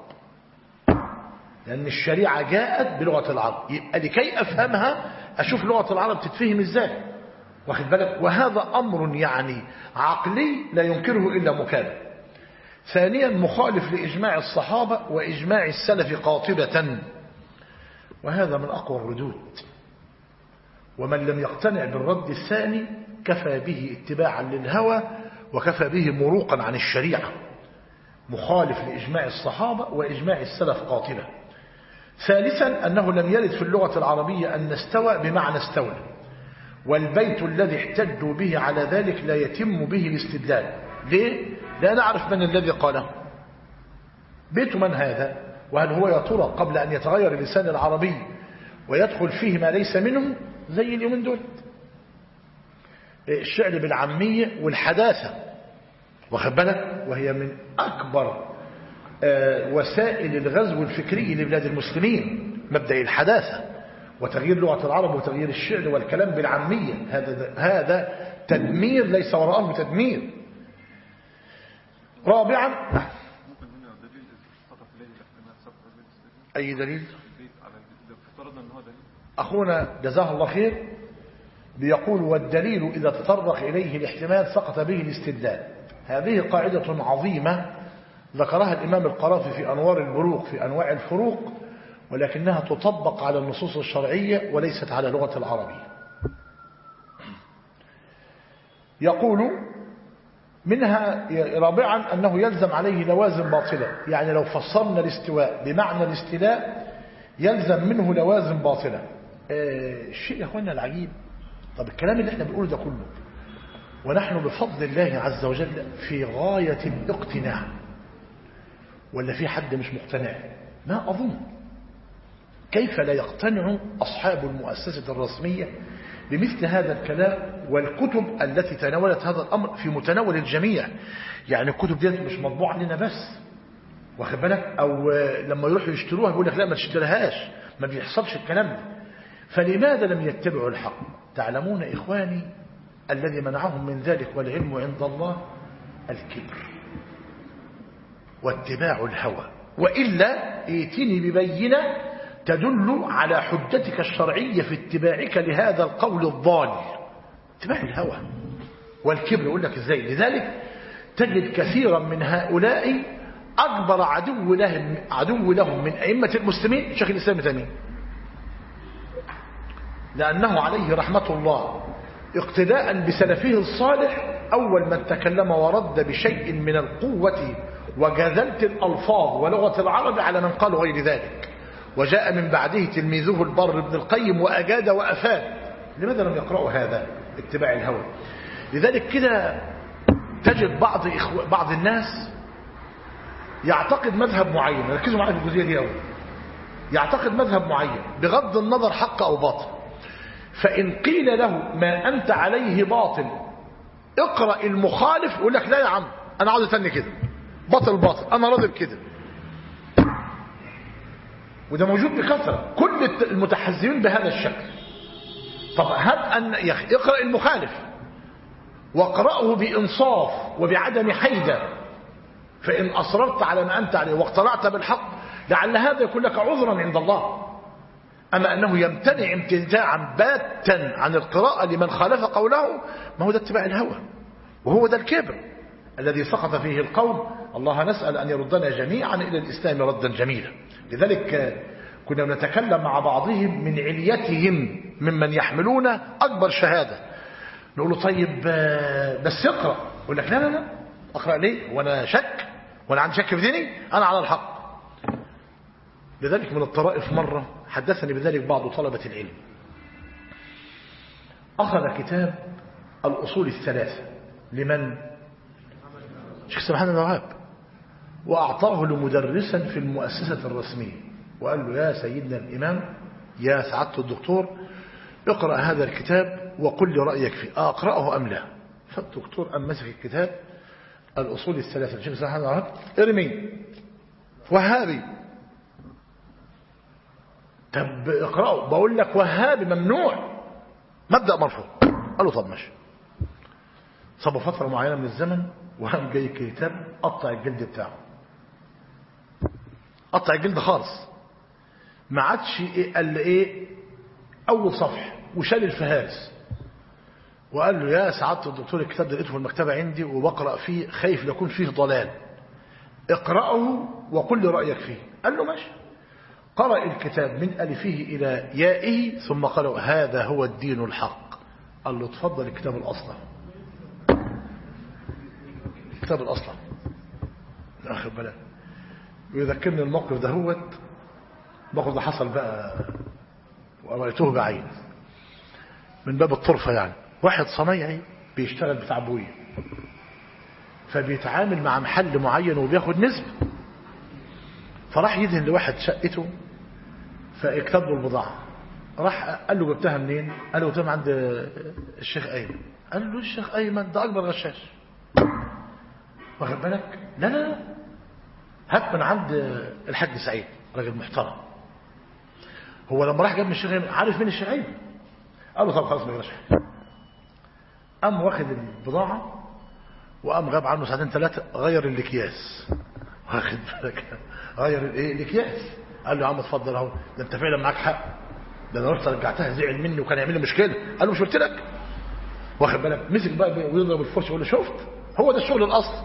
لأن الشريعة جاءت بلغة العرب، يبقى لكي أفهمها أشوف لغة العرب تتفهم إزاي، واخد بالك؟ وهذا أمر يعني عقلي لا ينكره إلا مكابر. ثانيا مخالف لإجماع الصحابة وإجماع السلف قاطبة، وهذا من أقوى الردود، ومن لم يقتنع بالرد الثاني كفى به اتباعا للهوى وكفى به مروقا عن الشريعة. مخالف لإجماع الصحابة وإجماع السلف قاطبة. ثالثا أنه لم يرد في اللغة العربية أن استوى بمعنى استولى، والبيت الذي احتجوا به على ذلك لا يتم به الاستدلال. ليه؟ لا نعرف من الذي قاله، بيت من هذا، وهل هو يا ترى قبل أن يتغير اللسان العربي ويدخل فيه ما ليس منه زي اليومين دول الشعر بالعامية والحداثة، واخد بالك؟ وهي من أكبر وسائل الغزو الفكري لبلاد المسلمين، مبدأ الحداثة وتغيير لغة العرب وتغيير الشعر والكلام بالعامية. هذا تدمير ليس وراءه تدمير. رابعا أي دليل؟ أخونا جزاه الله خير بيقول: والدليل إذا تطرق إليه الاحتمال سقط به الاستدلال. هذه قاعدة عظيمة ذكرها الإمام القرافي في أنوار البروق في أنواع الفروق، ولكنها تطبق على النصوص الشرعية وليست على لغة العربية. يقول منها رابعا أنه يلزم عليه لوازم باطلة، يعني لو فسرنا الاستواء بمعنى الاستيلاء يلزم منه لوازم باطلة. الشيء يا أخوانا العجيب، طب الكلام اللي احنا بنقوله ده كله ونحن بفضل الله عز وجل في غاية الاقتناع، ولا في حد مش مقتنع؟ ما أظن. كيف لا يقتنع أصحاب المؤسسة الرسمية بمثل هذا الكلام، والكتب التي تناولت هذا الأمر في متناول الجميع؟ يعني الكتب دي مش مطبوعة لنا بس، واخد بالك؟ أو لما يروحوا يشتروها يقول لك لا ما تشتريهاش، ما بيحصلش الكلام ده. فلماذا لم يتبعوا الحق؟ تعلمون إخواني الذي منعهم من ذلك والعلم عند الله الكبر واتباع الهوى، وإلا ائتني ببينة تدل على حجتك الشرعية في اتباعك لهذا القول الضال. اتباع الهوى والكبر. يقول لك ازاي؟ لذلك تجد كثيرا من هؤلاء أكبر عدو لهم من أئمة المسلمين شيخ الإسلام ابن تيمية، لأنه عليه رحمة الله اقتداء بسلفه الصالح أول من تكلم ورد بشيء من القوة وجذلة الألفاظ ولغة العرب على من قال غير ذلك. وجاء من بعده تلميذه البر ابن القيم وأجاد وأفاد. لماذا لم يقرأوا هذا؟ اتباع الهوى. لذلك كده تجد بعض الناس يعتقد مذهب معين، ركزوا معايا في الجزئية دي أوي، يعتقد مذهب معين بغض النظر حق أو باطل، فإن قيل له ما أنت عليه باطل اقرأ المخالف يقول لك لا يا عم أنا عاوز تاني كده، باطل أنا راضي بكده. وده موجود بكثرة، كل المتحزبين بهذا الشكل. طب هب أن اقرأ المخالف واقرأه بإنصاف وبعدم حيدة، فإن أصررت على ما أنت عليه واقتنعت بالحق لعل هذا يكون لك عذرا عند الله. أما أنه يمتنع امتناعا باتا عن القراءة لمن خالف قوله، ما هو ده اتباع الهوى، وهو ده الكبر الذي سقط فيه القوم. الله نسأل أن يردنا جميعا إلى الإسلام ردا جميلا. لذلك كنا نتكلم مع بعضهم من عليتهم ممن يحملون أكبر شهادة، نقول له طيب بس اقرأ، يقول لك لا أقرأ ليه وأنا شك، وأنا عندي شك في ديني، أنا على الحق. لذلك من الطرائف مرة حدثني بذلك بعض طلبة العلم، أخذ كتاب الأصول الثلاثة لمن؟ شيخ سبحان الوهاب، وأعطاه لمدرسا في المؤسسة الرسمية، وقال له يا سيدنا الإمام يا سعادة الدكتور اقرأ هذا الكتاب وقل لي رأيك فيه، أقرأه أم لا؟ فالدكتور أم مسك الكتاب الأصول الثلاثة لشيخ سبحان الوهاب، ارمي وهابي. طب اقرأه، بقول لك وهابي ممنوع، مبدأ مرفوض. قال له طب ماشي. صابوا فترة معينة من الزمن وهم جاي كتاب قطع الجلد بتاعه، قطع الجلد خالص، ما عادش قال ايه اول صفحه، وشال الفهارس، وقال له يا سعادة الدكتور الكتاب ده لقيته في المكتبة عندي وبقرأ فيه، خايف ليكون فيه ضلال، اقرأه وقل لي رأيك فيه. قال له ماشي. قرأ الكتاب من ألفه إلى يائه ثم قال هذا هو الدين الحق. قال له اتفضل الكتاب الأصلي، الكتاب الأصلي. أخذ بالك، ويذكرني الموقف ده، الموقف ده حصل بقى ورأيته بعين من باب الطرفة. يعني واحد صنايعي بيشتغل بتاع بويه، فبيتعامل مع محل معين وبياخد نسبة، فراح يدهن لواحد شقته فاكتب له البضاعة، راح قال له جبتها منين؟ قال له جبتها من عند الشيخ أيمن. قال له الشيخ أيمن ده أكبر غشاش، واخد بالك؟ لا هات من عند الحاج سعيد راجل محترم. هو لما راح جاب من الشيخ أيمن عارف مين الشيخ أيمن، قال له طب خلاص ما يجراش حاجة. قام واخد البضاعة وقام غاب عنه ساعتين ثلاثة، غير الاكياس، واخد بالك؟ غير الاكياس. قال له يا عم اتفضل اهو، ده انت فعلا معاك حق، ده انا رحت رجعتها زعل مني وكان يعمل لي مشكله. قال له مش قلت لك؟ واخد بالك؟ مسك بقى ويضرب الفرش ويقول له شفت، هو ده الشغل الاصل.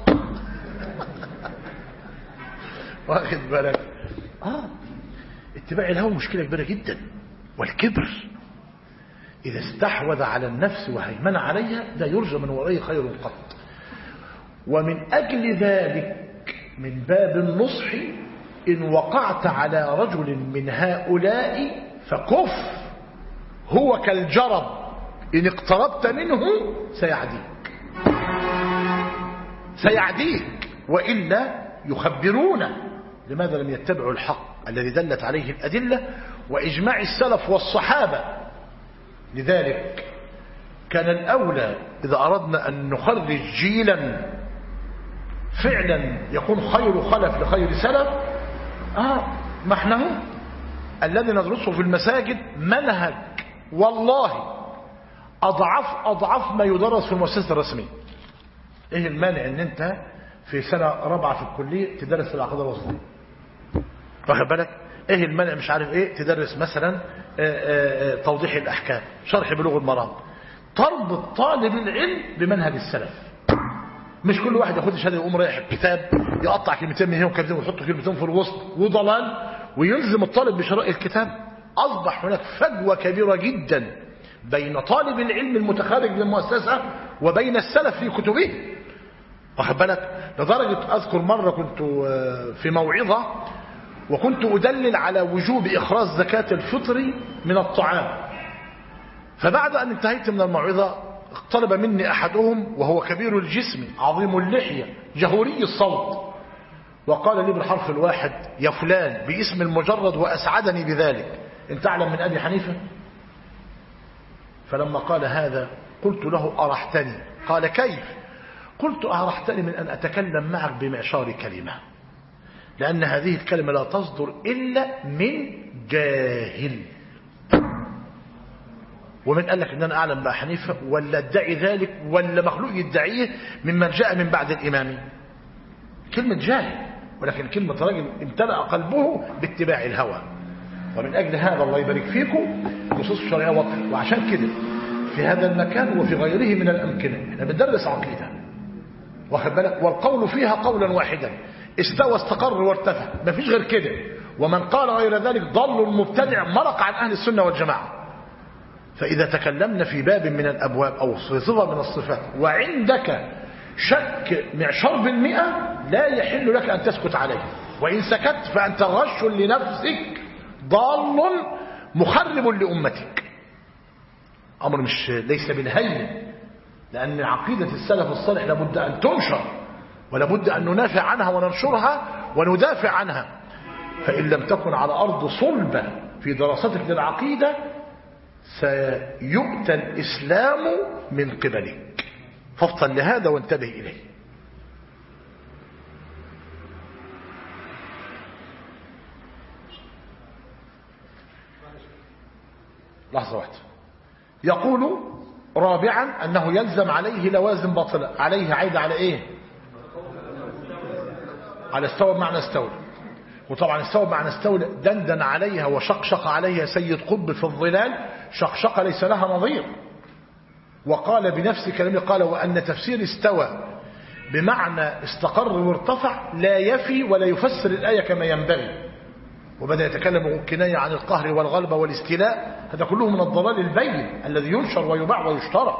واخد بالك؟ اتباع الهوى مشكله كبيره جدا، والكبر اذا استحوذ على النفس وهيمن عليها لا يرجى من ورائه خير قط. ومن اجل ذلك من باب النصح إن وقعت على رجل من هؤلاء فكف، هو كالجرب إن اقتربت منه سيعديك وإلا يخبرون. لماذا لم يتبعوا الحق الذي دلت عليه الأدلة وإجماع السلف والصحابة؟ لذلك كان الأولى إذا أردنا أن نخرج جيلا فعلا يكون خير خلف لخير سلف، ما احنا هو الذي ندرسه في المساجد منهج والله أضعف ما يدرس في المؤسسة الرسمية. ايه المانع ان انت في سنة رابعة في الكلية تدرس العقيدة الوسطية؟ واخد بالك؟ ايه المانع مش عارف ايه تدرس مثلا توضيح الأحكام، شرح بلوغ المرام، تربط طالب العلم بمنهج السلف. مش كل واحد ياخد الشهاده يقوم رايح الكتاب يقطع كلمتين من هنا وكلمتين ويحط كلمتين في الوسط وضلال ويلزم الطالب بشراء الكتاب. اصبح هناك فجوه كبيره جدا بين طالب العلم المتخرج من المؤسسه وبين السلف في كتبه، واخد بالك؟ لدرجه اذكر مره كنت في موعظه وكنت ادلل على وجوب اخراج زكاه الفطر من الطعام، فبعد ان انتهيت من الموعظه طلب مني احدهم وهو كبير الجسم عظيم اللحيه جهوري الصوت، وقال لي بالحرف الواحد: يا فلان، باسم المجرد واسعدني بذلك، انت اعلم من ابي حنيفه؟ فلما قال هذا قلت له: ارحتني. قال: كيف؟ قلت: ارحتني من ان اتكلم معك بمعشار كلمه، لان هذه الكلمه لا تصدر الا من جاهل. ومن قال لك ان انا اعلم بأبي حنيفه ولا ادعي ذلك ولا مخلوق يدعيه ممن جاء من بعد الامام؟ كلمه جاهل، ولكن كلمه رجل امتلأ قلبه باتباع الهوى. ومن اجل هذا الله يبارك فيكم نصوص الشرعيه واضحه. وعشان كده في هذا المكان وفي غيره من الامكنه احنا بندرس عقيده، واخد بالك؟ والقول فيها قولا واحدا: استوى استقر وارتفع، ما فيش غير كده. ومن قال غير ذلك ضل المبتدع مرق عن اهل السنه والجماعه. فإذا تكلمنا في باب من الأبواب أو صفة من الصفات وعندك شك معشار بالمئة لا يحل لك أن تسكت عليه، وإن سكت فأنت غش لنفسك ضال مخرب لأمتك. أمر مش ليس بالهين، لأن عقيدة السلف الصالح لابد أن تنشر ولابد أن ندافع عنها وننشرها وندافع عنها. فإن لم تكن على أرض صلبة في دراستك للعقيدة سيؤتى الإسلام من قبلك، فافطن لهذا وانتبه إليه. لحظة واحدة. يقول رابعا أنه يلزم عليه لوازم باطلة. عليه عيد على إيه؟ على استوى بمعنى استولى. وطبعا استوى بمعنى استولى دندن عليها وشقشق عليها سيد قطب في الظلال شقشق ليس لها نظير، وقال بنفس كلامه قال: وأن تفسير استوى بمعنى استقر وارتفع لا يفي ولا يفسر الآية كما ينبغي. وبدأ يتكلم كناية عن القهر والغلبة والاستيلاء، هذا كله من الضلال البين الذي ينشر ويباع ويشترى.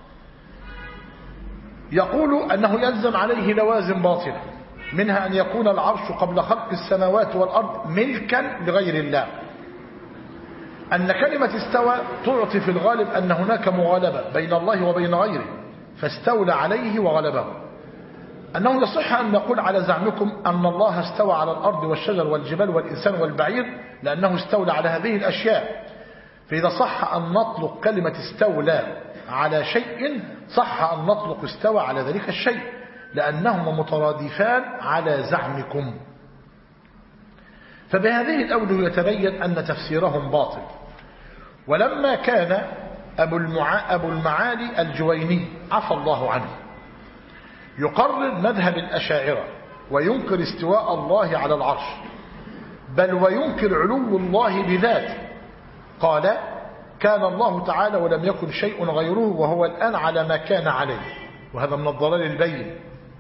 يقول أنه يلزم عليه لوازم باطلة، منها أن يكون العرش قبل خلق السماوات والأرض ملكا لغير الله. أن كلمة استوى تعطي في الغالب أن هناك مغالبة بين الله وبين غيره فاستولى عليه وغلبه. أنه يصح أن نقول على زعمكم أن الله استوى على الأرض والشجر والجبال والإنسان والبعير لأنه استولى على هذه الأشياء. فإذا صح أن نطلق كلمة استولى على شيء صح أن نطلق استوى على ذلك الشيء، لأنهما مترادفان على زعمكم. فبهذه الأوجه يتبين أن تفسيرهم باطل. ولما كان أبو المعالي الجويني عفى الله عنه يقرر مذهب الأشاعرة وينكر استواء الله على العرش بل وينكر علو الله بذاته، قال: كان الله تعالى ولم يكن شيء غيره وهو الآن على ما كان عليه. وهذا من الضلال البين،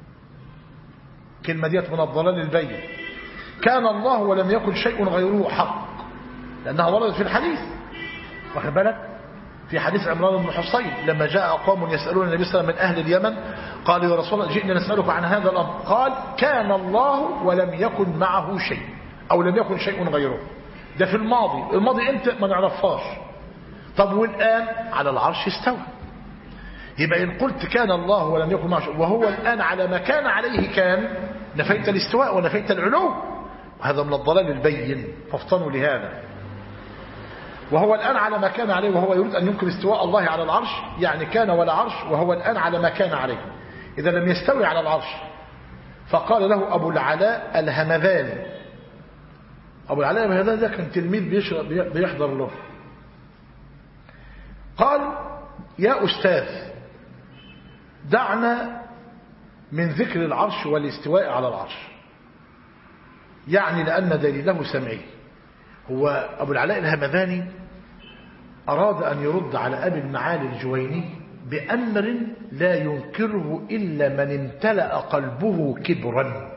كلمة ديت من الضلال البين. كان الله ولم يكن شيء غيره حق، لأنها وردت في الحديث، واخد بالك؟ في حديث عمران بن حصين لما جاء قوم يسألون النبي صلى الله عليه وسلم من أهل اليمن قالوا: يا رسول الله جئنا نسألك عن هذا الأمر. قال: كان الله ولم يكن معه شيء أو لم يكن شيء غيره. ده في الماضي، الماضي امتى ما نعرفهاش. طب والآن على العرش استوى. يبقى إن قلت كان الله ولم يكن معه شيء وهو الآن على ما كان عليه كان نفيت الاستواء ونفيت العلو، وهذا من الضلال البين، فافطنوا لهذا. وهو الآن على ما كان عليه وهو يريد أن ينكر استواء الله على العرش، يعني كان ولا عرش وهو الآن على ما كان عليه إذا لم يستوي على العرش. فقال له أبو العلاء الهمذاني، أبو العلاء الهمذاني ده كان تلميذ بيحضر له، قال: يا أستاذ دعنا من ذكر العرش والاستواء على العرش، يعني لأن دليله سمعي. هو أبو العلاء الهمذاني أراد أن يرد على أبي المعالي الجويني بأمر لا ينكره إلا من امتلأ قلبه كبرا.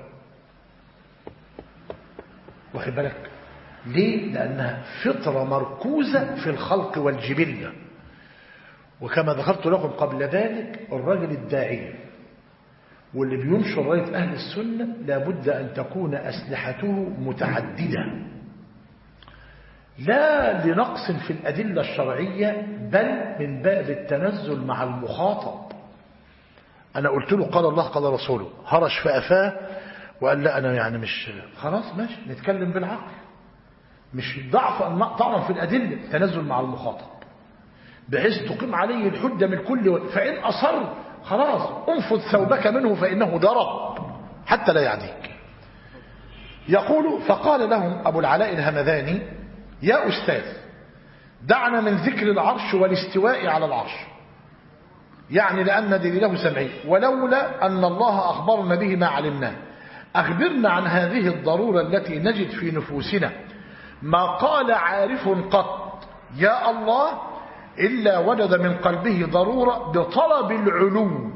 واخد بالك ليه؟ لأنها فطرة مركوزة في الخلق والجبلة. وكما ذكرت لكم قبل ذلك الرجل الداعي واللي بينشر راية أهل السنة لابد أن تكون أسلحته متعددة، لا لنقص في الأدلة الشرعية بل من باب التنزل مع المخاطب. أنا قلت له قال الله قال رسوله، هرش في أفاه وقال لا أنا يعني مش خلاص ماشي نتكلم بالعقل، مش ضعف طعنا في الأدلة، تنزل مع المخاطب بحيث تقيم عليه الحجة من كل فإن أصر خلاص انفض ثوبك منه فإنه ضرب حتى لا يعديك. يقول فقال لهم أبو العلاء الهمذاني يا أستاذ دعنا من ذكر العرش والاستواء على العرش، يعني لأن دليله سمعي، ولولا أن الله أخبرنا به ما علمناه، أخبرنا عن هذه الضرورة التي نجد في نفوسنا ما قال عارف قط يا الله إلا وجد من قلبه ضرورة بطلب العلو.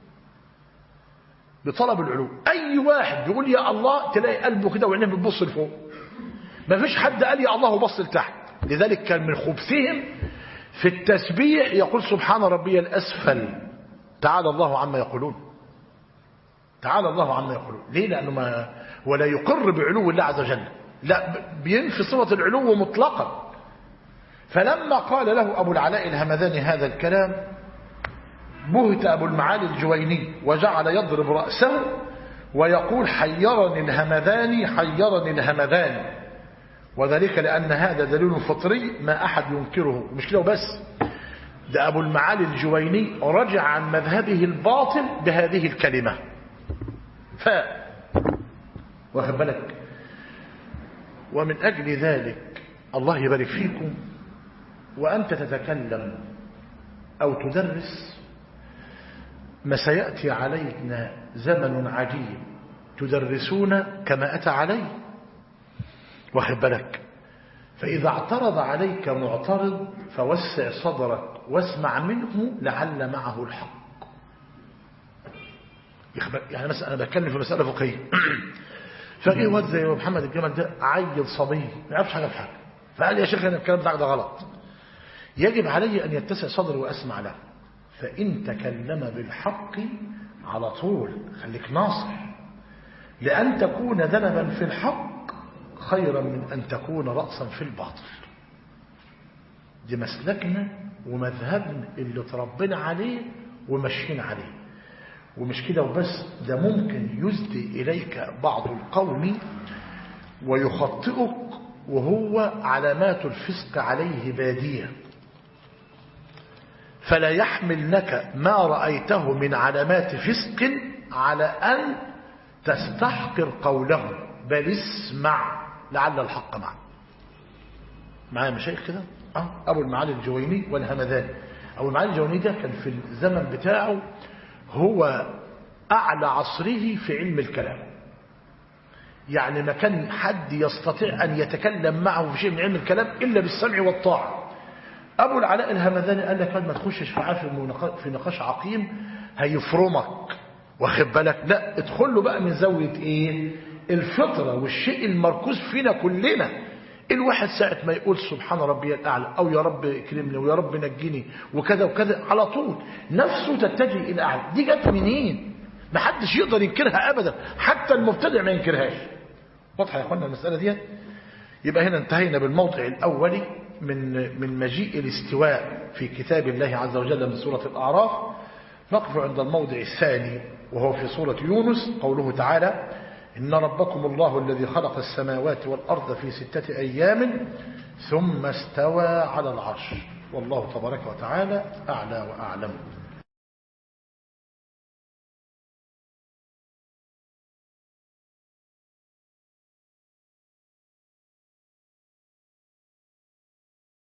بطلب العلو أي واحد يقول يا الله تلاقي قلبه كده وعينه بتبص لفوق، ما فيش حد قال يا الله وبص لتحت. لذلك كان من خبثهم في التسبيح يقول سبحان ربي الأسفل، تعالى الله عما يقولون، تعالى الله عما يقولون. ليه؟ لأنه ولا يقر بعلو الله عز وجل، لا بينفي صفة العلو مطلقا. فلما قال له أبو العلاء الهمذاني هذا الكلام بهت أبو المعالي الجويني وجعل يضرب رأسه ويقول حيرني الهمذاني حيرني الهمذاني، وذلك لأن هذا دليل فطري ما أحد ينكره. مش كده وبس، ده أبو المعالي الجويني رجع عن مذهبه الباطل بهذه الكلمة. واخد بالك. ومن أجل ذلك الله يبارك فيكم وأنت تتكلم أو تدرس ما سيأتي علينا زمن عجيب تدرسون كما أتى عليه. واخد بالك. فإذا اعترض عليك معترض فوسع صدرك واسمع منه لعل معه الحق. يعني مثلا أنا بتكلم في مسألة فقهية فقيه واد زي محمد الجمل ده عيل صبي ما يعرفش حاجة في حاجة، فقال يا شيخ أنا الكلام بتاعك ده غلط، يجب علي أن يتسع صدري وأسمع له. فإن تكلم بالحق على طول خليك ناصح، لأن تكون ذنبا في الحق خيرا من أن تكون رأسا في الباطل. دي مسلكنا ومذهبنا اللي تربينا عليه ومشينا عليه. ومش كده وبس، ده ممكن يزدي إليك بعض القوم ويخطئك وهو علامات الفسق عليه بادية، فلا يحملنك ما رأيته من علامات فسق على أن تستحقر قوله، بل اسمع لعل الحق معه. معايا مشايخ كده؟ أبو المعالي الجويني والهمذاني. أبو المعالي الجويني ده كان في الزمن بتاعه هو أعلى عصره في علم الكلام، يعني ما كان حد يستطيع أن يتكلم معه في شيء من علم الكلام إلا بالسمع والطاعة. أبو العلاء الهمذاني قال لك ما تخشش في نقاش عقيم هيفرمك، واخد بالك، لا ادخل له بقى من زاوية ايه؟ الفطرة والشيء المركوز فينا كلنا. الواحد ساعة ما يقول سبحان ربي الأعلى أو يا رب اكرمني ويا رب نجيني وكذا وكذا على طول نفسه تتجه إلى الأعلى. دي جت منين؟ ما حدش يقدر ينكرها أبدا، حتى المبتدع ما ينكرهاش. واضحة يا أخوانا المسألة دي؟ يبقى هنا انتهينا بالموضع الأولي من مجيء الاستواء في كتاب الله عز وجل من سورة الأعراف. نقف عند الموضع الثاني وهو في سورة يونس، قوله تعالى إن ربكم الله الذي خلق السماوات والأرض في 6 أيام ثم استوى على العرش. والله تبارك وتعالى أعلى وأعلم.